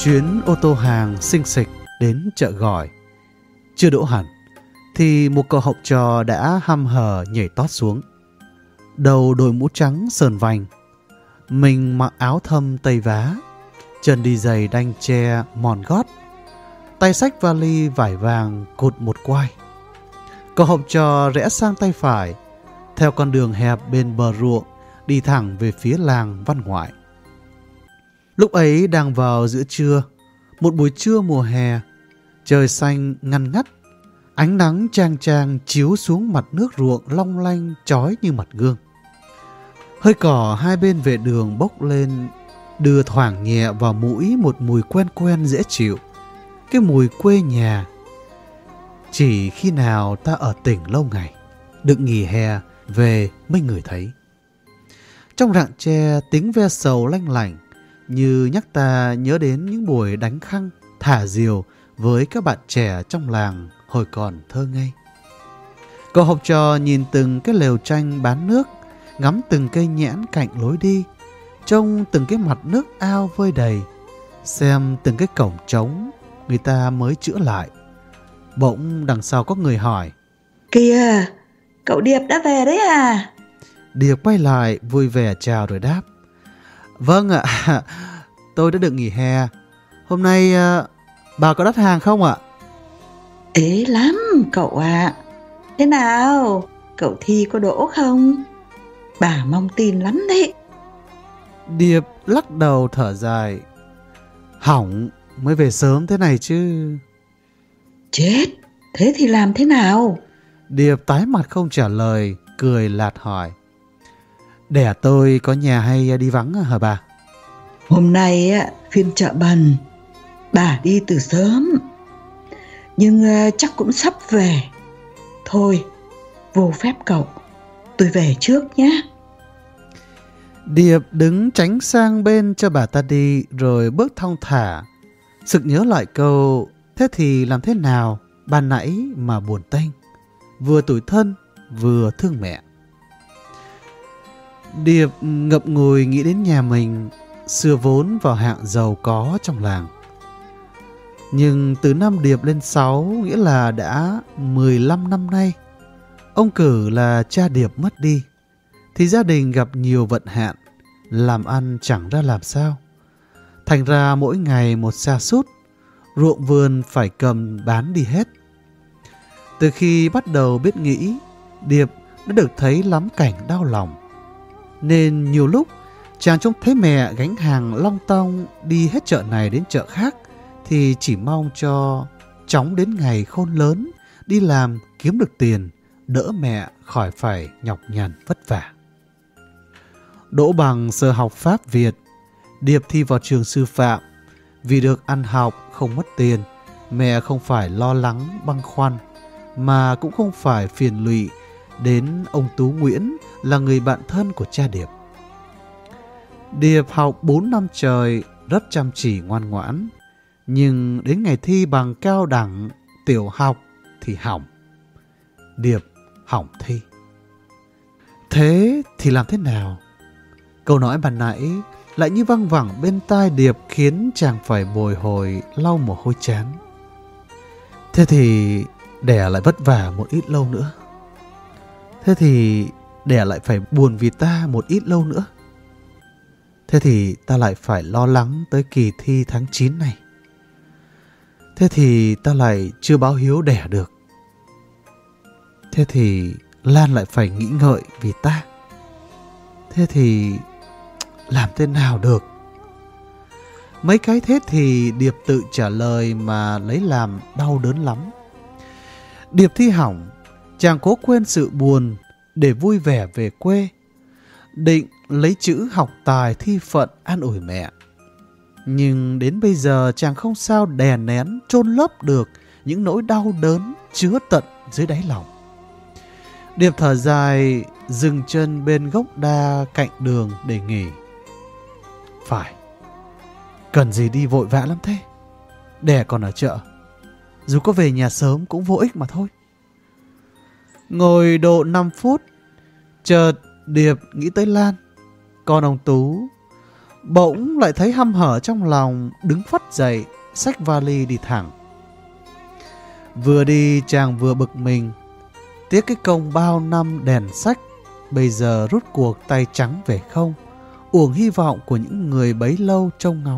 chuyến ô tô hàng xinh xịch đến chợ Gỏi. Chưa đỗ hẳn thì một cậu học trò đã hăm hở nhảy tót xuống. Đầu đội mũ trắng sờn vành, mình mặc áo thâm tây vá, chân đi giày đanh tre mòn gót, tay xách vali vải vàng cột một quai. Cậu học trò rẽ sang tay phải, theo con đường hẹp bên bờ ruộng, đi thẳng về phía làng Văn Ngoại. Lúc ấy đang vào giữa trưa, một buổi trưa mùa hè, trời xanh ngăn ngắt, ánh nắng chang chang chiếu xuống mặt nước ruộng long lanh chói như mặt gương. Hơi cỏ hai bên vệ đường bốc lên, đưa thoảng nhẹ vào mũi một mùi quen quen dễ chịu, cái mùi quê nhà. Chỉ khi nào ta ở tỉnh lâu ngày, được nghỉ hè về mới ngửi thấy. Trong rặng tre tiếng ve sầu lanh lảnh, như nhắc ta nhớ đến những buổi đánh khăng, thả diều với các bạn trẻ trong làng hồi còn thơ ngây. Cậu học trò nhìn từng cái lều tranh bán nước, ngắm từng cây nhãn cạnh lối đi, trông từng cái mặt nước ao vơi đầy, xem từng cái cổng trống người ta mới chữa lại. Bỗng đằng sau có người hỏi: "Kìa, cậu Điệp đã về đấy à?" Điệp quay lại vui vẻ chào rồi đáp: "Vâng ạ, tôi đã được nghỉ hè. Hôm nay bà có đặt hàng không ạ?" "Ế lắm cậu ạ. Thế nào, cậu thi có đỗ không? Bà mong tin lắm đấy." Điệp lắc đầu thở dài: "Hỏng, mới về sớm thế này chứ." "Chết, thế thì làm thế nào?" Điệp tái mặt không trả lời, cười lạt hỏi: "Đẻ tôi có nhà hay đi vắng hả bà?" "Hôm nay phiên chợ bần, bà đi từ sớm, nhưng chắc cũng sắp về. Thôi, vô phép cậu, tôi về trước nhé." Điệp đứng tránh sang bên cho bà ta đi, rồi bước thong thả, sực nhớ lại câu "thế thì làm thế nào" ban nãy mà buồn tênh, vừa tủi thân vừa thương mẹ. Điệp ngậm ngùi nghĩ đến nhà mình, xưa vốn vào hạng giàu có trong làng. Nhưng từ năm Điệp lên 6, nghĩa là đã 15 năm nay, ông Cử là cha Điệp mất đi, thì gia đình gặp nhiều vận hạn, làm ăn chẳng ra làm sao. Thành ra mỗi ngày một sa sút, ruộng vườn phải cầm bán đi hết. Từ khi bắt đầu biết nghĩ, Điệp đã được thấy lắm cảnh đau lòng. Nên nhiều lúc chàng trông thấy mẹ gánh hàng long tong đi hết chợ này đến chợ khác, thì chỉ mong cho chóng đến ngày khôn lớn, đi làm kiếm được tiền, đỡ mẹ khỏi phải nhọc nhằn vất vả. Đỗ bằng sơ học Pháp Việt, Điệp thi vào trường sư phạm. Vì được ăn học không mất tiền, mẹ không phải lo lắng băn khoăn, mà cũng không phải phiền lụy đến ông Tú Nguyễn là người bạn thân của cha Điệp. Điệp học 4 năm trời, rất chăm chỉ ngoan ngoãn, nhưng đến ngày thi bằng cao đẳng tiểu học thì hỏng. Điệp hỏng thi. Thế thì làm thế nào? Câu nói ban nãy lại như văng vẳng bên tai Điệp, khiến chàng phải bồi hồi lau mồ hôi trán. Thế thì đẻ lại vất vả một ít lâu nữa. Thế thì đẻ lại phải buồn vì ta một ít lâu nữa. Thế thì ta lại phải lo lắng tới kỳ thi tháng 9 này. Thế thì ta lại chưa báo hiếu đẻ được. Thế thì Lan lại phải nghĩ ngợi vì ta. Thế thì làm thế nào được? Mấy cái thế thì Điệp tự trả lời mà lấy làm đau đớn lắm. Điệp thi hỏng, chàng cố quên sự buồn để vui vẻ về quê, định lấy chữ học tài thi phận an ủi mẹ. Nhưng đến bây giờ chàng không sao đè nén chôn lấp được những nỗi đau đớn chứa tận dưới đáy lòng. Điệp thở dài, dừng chân bên gốc đa cạnh đường để nghỉ. Phải, cần gì đi vội vã lắm thế? Đẻ còn ở chợ, dù có về nhà sớm cũng vô ích mà thôi. Ngồi độ 5 phút, chợt Điệp nghĩ tới Lan, con ông Tú. Bỗng lại thấy hăm hở trong lòng, đứng phắt dậy, xách vali đi thẳng. Vừa đi chàng vừa bực mình. Tiếc cái công bao năm đèn sách, bây giờ rút cuộc tay trắng về không, uổng hy vọng của những người bấy lâu trông ngóng.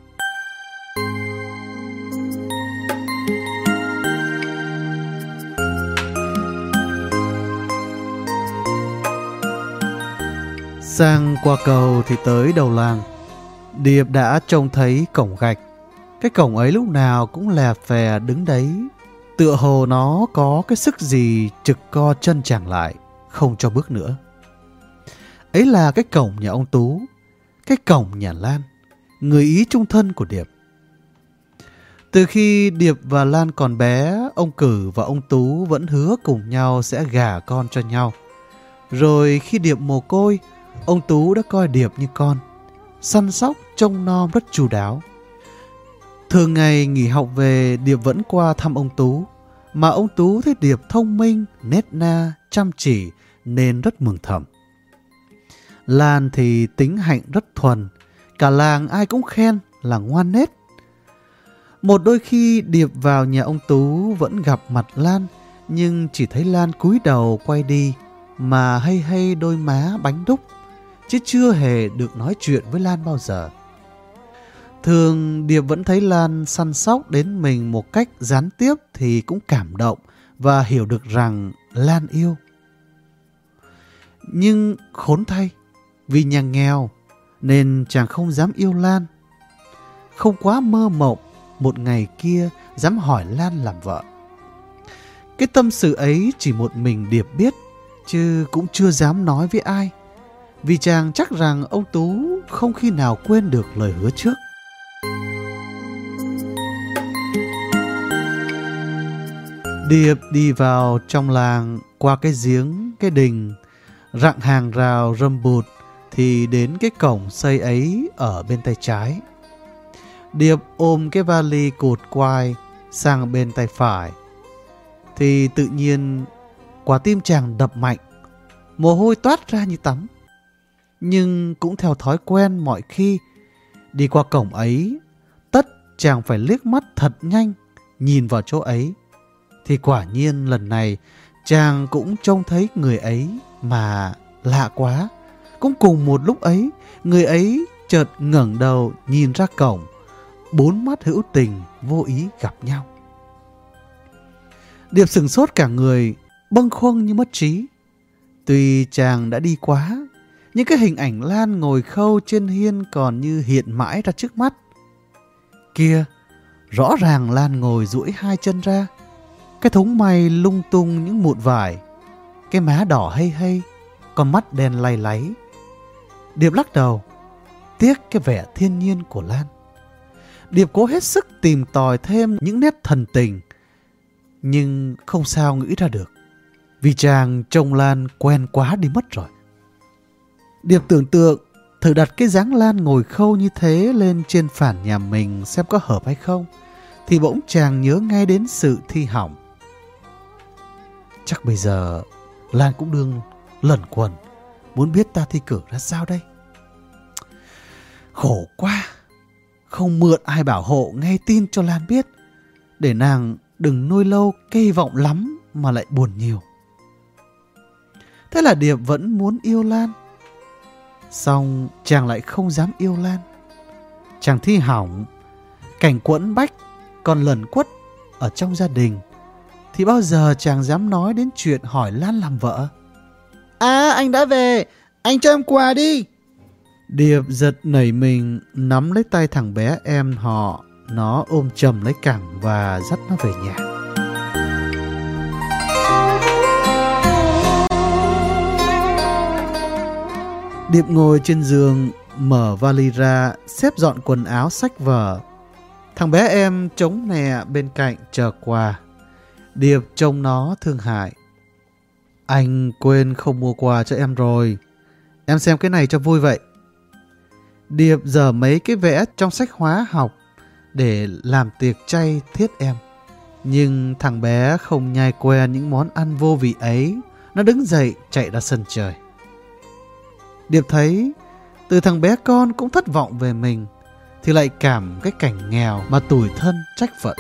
Sang qua cầu thì tới đầu làng. Điệp đã trông thấy cổng gạch. Cái cổng ấy lúc nào cũng lè phè đứng đấy, tựa hồ nó có cái sức gì trực co chân chàng lại, không cho bước nữa. Ấy là cái cổng nhà ông Tú, cái cổng nhà Lan, người ý chung thân của Điệp. Từ khi Điệp và Lan còn bé, ông Cử và ông Tú vẫn hứa cùng nhau sẽ gả con cho nhau. Rồi khi Điệp mồ côi, ông Tú đã coi Điệp như con, săn sóc trông nom rất chu đáo. Thường ngày nghỉ học về, Điệp vẫn qua thăm ông Tú, mà ông Tú thấy Điệp thông minh, nết na, chăm chỉ nên rất mừng thầm. Lan thì tính hạnh rất thuần, cả làng ai cũng khen là ngoan nết. Một đôi khi Điệp vào nhà ông Tú vẫn gặp mặt Lan, nhưng chỉ thấy Lan cúi đầu quay đi mà hay hay đôi má bánh đúc, chứ chưa hề được nói chuyện với Lan bao giờ. Thường Điệp vẫn thấy Lan săn sóc đến mình một cách gián tiếp thì cũng cảm động và hiểu được rằng Lan yêu. Nhưng khốn thay, vì nhà nghèo nên chàng không dám yêu Lan. Không quá mơ mộng một ngày kia dám hỏi Lan làm vợ. Cái tâm sự ấy chỉ một mình Điệp biết, chứ cũng chưa dám nói với ai, vì chàng chắc rằng ông Tú không khi nào quên được lời hứa trước. Điệp đi vào trong làng, qua cái giếng, cái đình, rặng hàng rào râm bụt thì đến cái cổng xây ấy ở bên tay trái. Điệp ôm cái vali cột quai sang bên tay phải, thì tự nhiên quả tim chàng đập mạnh, mồ hôi toát ra như tắm. Nhưng cũng theo thói quen mọi khi đi qua cổng ấy, tất chàng phải liếc mắt thật nhanh nhìn vào chỗ ấy. Thì quả nhiên lần này chàng cũng trông thấy người ấy, mà lạ quá, cũng cùng một lúc ấy người ấy chợt ngẩng đầu nhìn ra cổng, bốn mắt hữu tình vô ý gặp nhau. Điệp sửng sốt cả người, bâng khuâng như mất trí. Tuy chàng đã đi quá, nhưng cái hình ảnh Lan ngồi khâu trên hiên còn như hiện mãi ra trước mắt. Kia, rõ ràng Lan ngồi duỗi hai chân ra, cái thúng may lung tung những mụn vải, cái má đỏ hây hây, con mắt đen lay láy. Điệp lắc đầu, tiếc cái vẻ thiên nhiên của Lan. Điệp cố hết sức tìm tòi thêm những nét thần tình, nhưng không sao nghĩ ra được, vì chàng trông Lan quen quá đi mất rồi. Điệp tưởng tượng thử đặt cái dáng Lan ngồi khâu như thế lên trên phản nhà mình xem có hợp hay không, thì bỗng chàng nhớ ngay đến sự thi hỏng. Chắc bây giờ Lan cũng đương lẩn quẩn, muốn biết ta thi cử ra sao đây. Khổ quá, không mượn ai bảo hộ nghe tin cho Lan biết, để nàng đừng nuôi lâu cái hy vọng lắm mà lại buồn nhiều. Thế là Điệp vẫn muốn yêu Lan, xong chàng lại không dám yêu Lan. Chàng thi hỏng, cảnh quẫn bách còn lẩn quất ở trong gia đình, thì bao giờ chàng dám nói đến chuyện hỏi Lan làm vợ. À, anh đã về, anh cho em quà đi. Điệp giật nảy mình, nắm lấy tay thằng bé em họ. Nó ôm chầm lấy cẳng và dắt nó về nhà. Điệp ngồi trên giường, mở vali ra, xếp dọn quần áo sách vở. Thằng bé em chống nè bên cạnh chờ quà. Điệp trông nó thương hại. Anh quên không mua quà cho em rồi. Em xem cái này cho vui vậy. Điệp dở mấy cái vẽ trong sách hóa học để làm tiệc chay thiết em. Nhưng thằng bé không nhai quen những món ăn vô vị ấy. Nó đứng dậy chạy ra sân trời. Điệp thấy Từ thằng bé con cũng thất vọng về mình, thì lại cảm cái cảnh nghèo mà tủi thân trách phận.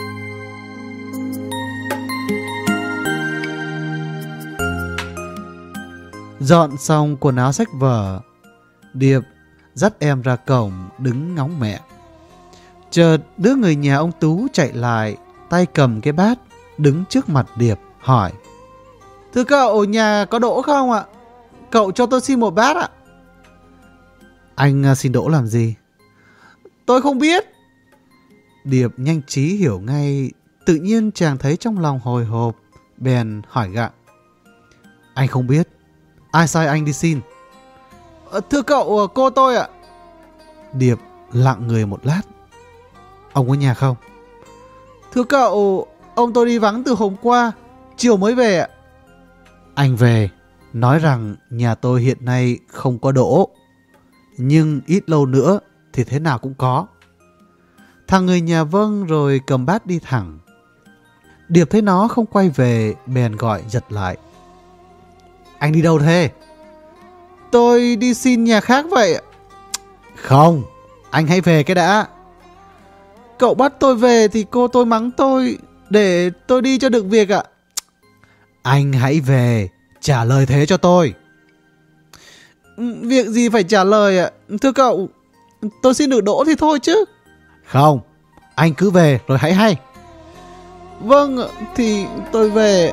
Dọn xong quần áo sách vở, Điệp dắt em ra cổng đứng ngóng mẹ. Chợt đứa người nhà ông Tú chạy lại, tay cầm cái bát, đứng trước mặt Điệp hỏi: "Thưa cậu, nhà có đỗ không ạ? Cậu cho tôi xin một bát ạ." "Anh xin đỗ làm gì?" "Tôi không biết." Điệp nhanh trí hiểu ngay, tự nhiên chàng thấy trong lòng hồi hộp, bèn hỏi gặng: "Anh không biết? Ai sai anh đi xin?" "Thưa cậu, cô tôi ạ." Điệp lặng người một lát. "Ông có nhà không?" "Thưa cậu, ông tôi đi vắng từ hôm qua, chiều mới về ạ." "Anh về, nói rằng nhà tôi hiện nay không có đỗ, nhưng ít lâu nữa thì thế nào cũng có." Thằng người nhà vâng rồi cầm bát đi thẳng. Điệp thấy nó không quay về, bèn gọi giật lại: "Anh đi đâu thế?" "Tôi đi xin nhà khác vậy ạ." "Không, anh hãy về cái đã." "Cậu bắt tôi về thì cô tôi mắng tôi, để tôi đi cho được việc ạ." "Anh hãy về, trả lời thế cho tôi." "Việc gì phải trả lời ạ? Thưa cậu, tôi xin được đỗ thì thôi chứ." "Không, anh cứ về rồi hãy hay." "Vâng, thì tôi về."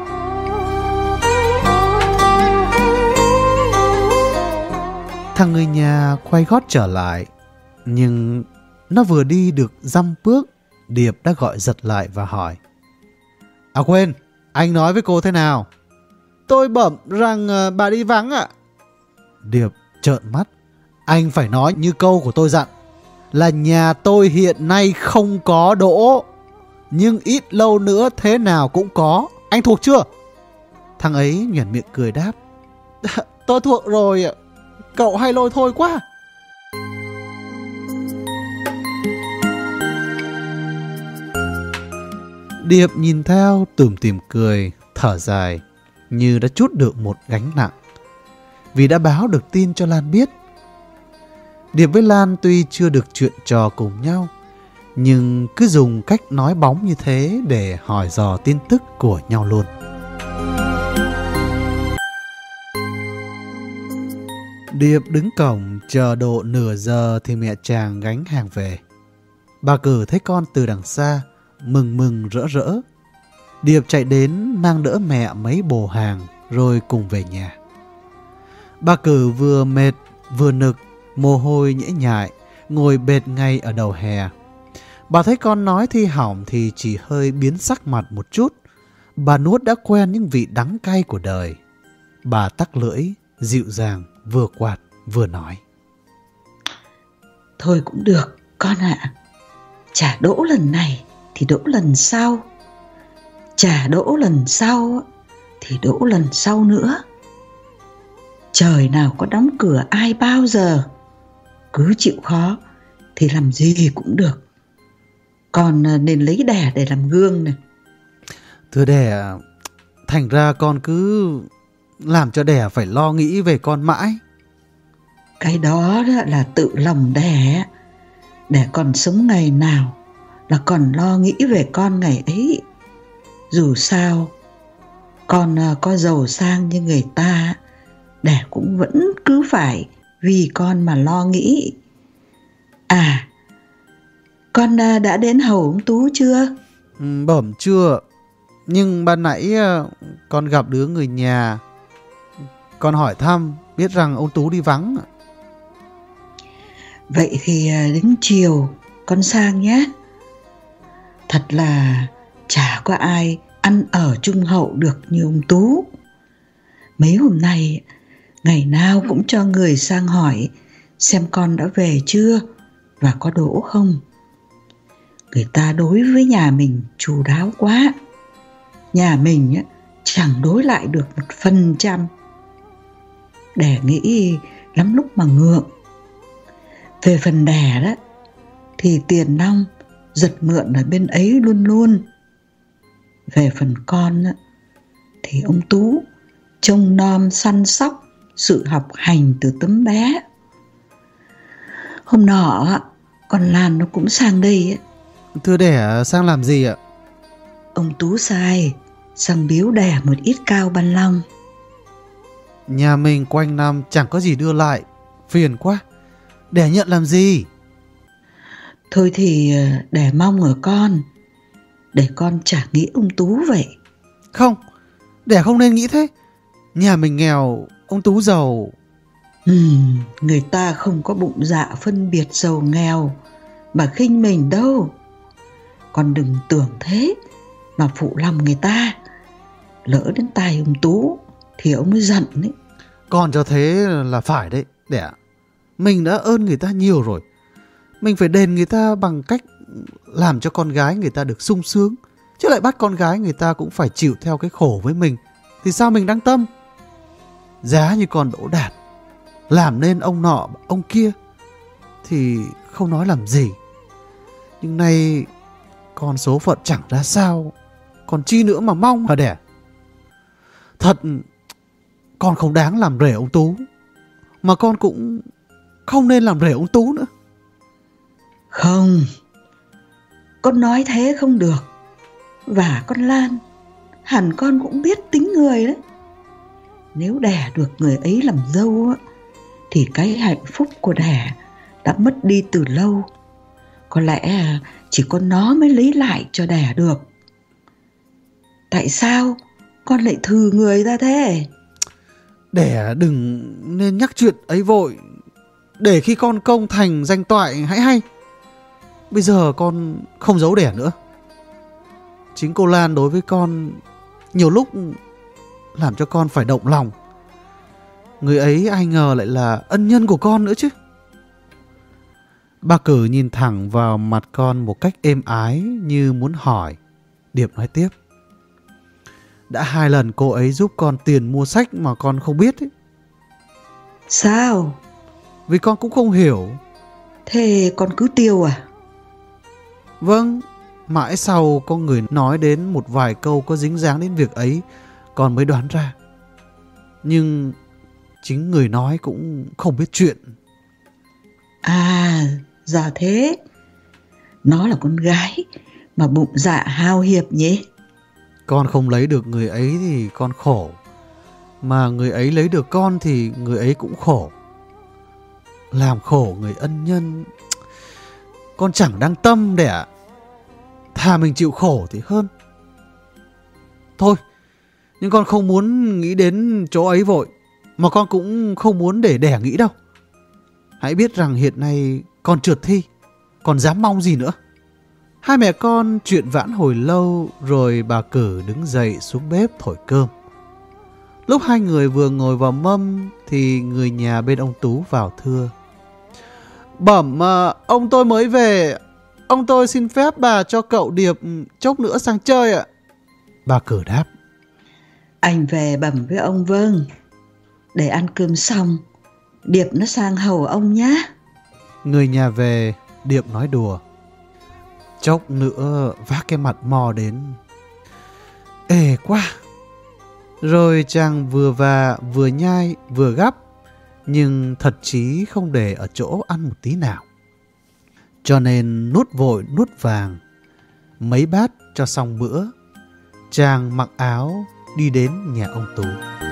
Thằng người nhà quay gót trở lại, nhưng nó vừa đi được dăm bước, Điệp đã gọi giật lại và hỏi: "À quên, anh nói với cô thế nào?" "Tôi bẩm rằng bà đi vắng ạ." Điệp trợn mắt: "Anh phải nói như câu của tôi dặn, là nhà tôi hiện nay không có đỗ, nhưng ít lâu nữa thế nào cũng có. Anh thuộc chưa?" Thằng ấy nhoẻn miệng cười đáp: "Tôi thuộc rồi ạ. Cậu hay lôi thôi quá." Điệp nhìn theo tủm tỉm cười, thở dài, như đã trút được một gánh nặng, vì đã báo được tin cho Lan biết. Điệp với Lan tuy chưa được chuyện trò cùng nhau, nhưng cứ dùng cách nói bóng như thế để hỏi dò tin tức của nhau luôn. Điệp đứng cổng chờ độ nửa giờ thì mẹ chàng gánh hàng về. Bà Cử thấy con từ đằng xa, mừng mừng rỡ rỡ. Điệp chạy đến mang đỡ mẹ mấy bồ hàng rồi cùng về nhà. Bà Cử vừa mệt vừa nực, mồ hôi nhễ nhại, ngồi bệt ngay ở đầu hè. Bà thấy con nói thi hỏng thì chỉ hơi biến sắc mặt một chút. Bà nuốt đã quen những vị đắng cay của đời. Bà tắc lưỡi, dịu dàng, vừa quạt vừa nói: "Thôi cũng được con ạ. Chả đỗ lần này thì đỗ lần sau, chả đỗ lần sau thì đỗ lần sau nữa. Trời nào có đóng cửa ai bao giờ. Cứ chịu khó thì làm gì cũng được. Con nên lấy đẻ để làm gương này." "Thưa đẻ, thành ra con cứ làm cho đẻ phải lo nghĩ về con mãi." Cái đó là tự lòng đẻ. Để con sống ngày nào là còn lo nghĩ về con ngày ấy. Dù sao con có giàu sang như người ta, đẻ cũng vẫn cứ phải vì con mà lo nghĩ. À, con đã đến hầu ông Tú chưa? Bẩm chưa, nhưng ban nãy con gặp đứa người nhà. Con hỏi thăm, biết rằng ông Tú đi vắng. Vậy thì đến chiều con sang nhé. Thật là chả có ai ăn ở trung hậu được như ông Tú. Mấy hôm nay ngày nào cũng cho người sang hỏi xem con đã về chưa và có đỗ không. Người ta đối với nhà mình chu đáo quá. Nhà mình chẳng đối lại được 1%. Đẻ nghĩ lắm lúc mà ngượng. Về phần đẻ đó thì tiền nong giật mượn ở bên ấy luôn luôn. Về phần con thì ông Tú trông nom săn sóc sự học hành từ tấm bé. Hôm nọ con Lan nó cũng sang đây. Thưa đẻ sang làm gì ạ? Ông Tú sai sang biếu đẻ một ít cao ban long. Nhà mình quanh năm chẳng có gì đưa lại, phiền quá. Đẻ nhận làm gì? Thôi thì để mong ở con, để con trả nghĩa ông Tú vậy. Không, đẻ không nên nghĩ thế. Nhà mình nghèo, ông Tú giàu. Người ta không có bụng dạ phân biệt giàu nghèo mà khinh mình đâu. Con đừng tưởng thế mà phụ lòng người ta. Lỡ đến tai ông Tú thì ông mới giận đấy. Con cho thế là phải đấy, đẻ. Mình đã ơn người ta nhiều rồi. Mình phải đền người ta bằng cách làm cho con gái người ta được sung sướng. Chứ lại bắt con gái người ta cũng phải chịu theo cái khổ với mình thì sao mình đáng tâm? Giá như con Đỗ Đạt làm nên ông nọ ông kia thì không nói làm gì. Nhưng nay con số phận chẳng ra sao, còn chi nữa mà mong hả đẻ? Thật, con không đáng làm rể ông Tú, mà con cũng không nên làm rể ông Tú nữa. Không, con nói thế không được. Và con Lan, hẳn con cũng biết tính người đấy. Nếu đẻ được người ấy làm dâu thì cái hạnh phúc của đẻ đã mất đi từ lâu. Có lẽ chỉ có nó mới lấy lại cho đẻ được. Tại sao con lại thừ người ra thế? Đẻ đừng nên nhắc chuyện ấy vội, để khi con công thành danh toại hãy hay. Bây giờ con không giấu đẻ nữa. Chính cô Lan đối với con nhiều lúc làm cho con phải động lòng. Người ấy ai ngờ lại là ân nhân của con nữa chứ. Bà Cử nhìn thẳng vào mặt con một cách êm ái như muốn hỏi. Điệp nói tiếp. Đã 2 lần cô ấy giúp con tiền mua sách mà con không biết ấy. Sao? Vì con cũng không hiểu. Thế con cứ tiêu à? Vâng, mãi sau có người nói đến một vài câu có dính dáng đến việc ấy, con mới đoán ra. Nhưng chính người nói cũng không biết chuyện. À, ra thế. Nó là con gái mà bụng dạ hao hiệp nhỉ? Con không lấy được người ấy thì con khổ, mà người ấy lấy được con thì người ấy cũng khổ. Làm khổ người ân nhân con chẳng đáng tâm đẻ. Thà mình chịu khổ thì hơn. Thôi, nhưng con không muốn nghĩ đến chỗ ấy vội, mà con cũng không muốn để đẻ nghĩ đâu. Hãy biết rằng hiện nay con trượt thi, còn dám mong gì nữa. Hai mẹ con chuyện vãn hồi lâu rồi bà Cử đứng dậy xuống bếp thổi cơm. Lúc hai người vừa ngồi vào mâm thì người nhà bên ông Tú vào thưa. Bẩm ông tôi mới về. Ông tôi xin phép bà cho cậu Điệp chốc nữa sang chơi ạ. Bà Cử đáp. Anh về bẩm với ông vâng. Để ăn cơm xong Điệp nó sang hầu ông nhá. Người nhà về, Điệp nói đùa. Chốc nữa vác cái mặt mò đến. Ê quá. Rồi chàng vừa và vừa nhai vừa gắp, nhưng thật chí không để ở chỗ ăn một tí nào. Cho nên nuốt vội nuốt vàng. Mấy bát cho xong bữa, chàng mặc áo đi đến nhà ông Tú.